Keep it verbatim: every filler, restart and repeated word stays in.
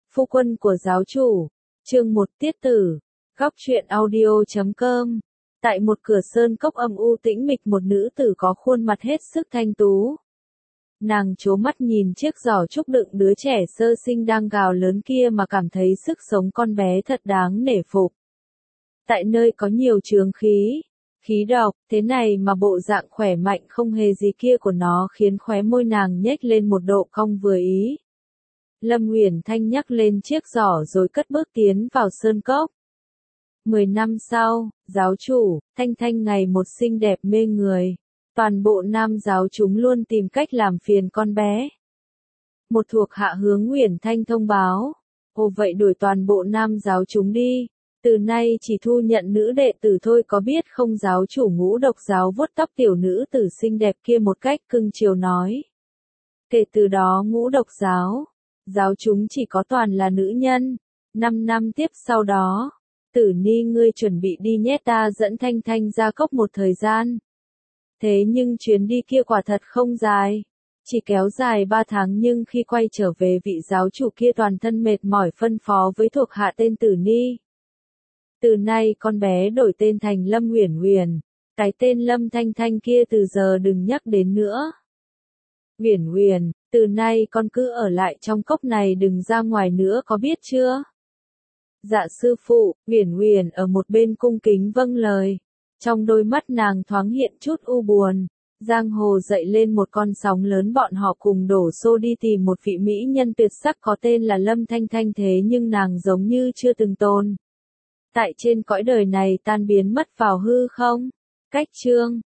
Phu quân của giáo chủ. Chương một tiết tử. Góc truyện audio chấm com. Tại một cửa sơn cốc âm u tĩnh mịch, một nữ tử có khuôn mặt hết sức thanh tú. Nàng trố mắt nhìn chiếc giỏ trúc đựng đứa trẻ sơ sinh đang gào lớn kia mà cảm thấy sức sống con bé thật đáng nể phục. Tại nơi có nhiều chướng khí, khí độc, thế này mà bộ dạng khỏe mạnh không hề gì kia của nó khiến khóe môi nàng nhếch lên một độ cong vừa ý. Lâm Uyển Thanh nhắc lên chiếc giỏ rồi cất bước tiến vào sơn cốc. Mười năm sau, giáo chủ, Thanh Thanh ngày một xinh đẹp mê người. Toàn bộ nam giáo chúng luôn tìm cách làm phiền con bé. Một thuộc hạ hướng Uyển Thanh thông báo. Ồ vậy đuổi toàn bộ nam giáo chúng đi. Từ nay chỉ thu nhận nữ đệ tử thôi, có biết không? Giáo chủ Ngũ Độc giáo vuốt tóc tiểu nữ tử xinh đẹp kia một cách cưng chiều nói. Kể từ đó Ngũ Độc giáo, giáo chúng chỉ có toàn là nữ nhân. Năm năm tiếp sau đó, Tử Ni ngươi chuẩn bị đi nhé, ta dẫn Thanh Thanh ra cốc một thời gian. Thế nhưng chuyến đi kia quả thật không dài, chỉ kéo dài ba tháng, nhưng khi quay trở về vị giáo chủ kia toàn thân mệt mỏi phân phó với thuộc hạ tên Tử Ni. Từ nay con bé đổi tên thành Lâm Uyển Uyển, cái tên Lâm Thanh Thanh kia từ giờ đừng nhắc đến nữa. Uyển Uyển, từ nay con cứ ở lại trong cốc này, đừng ra ngoài nữa, có biết chưa? Dạ sư phụ. Uyển Uyển ở một bên cung kính vâng lời. Trong đôi mắt nàng thoáng hiện chút u buồn. Giang hồ dậy lên một con sóng lớn, bọn họ cùng đổ xô đi tìm một vị mỹ nhân tuyệt sắc có tên là Lâm Thanh Thanh, thế nhưng nàng giống như chưa từng tồn tại trên cõi đời này, tan biến mất vào hư không. Cách chương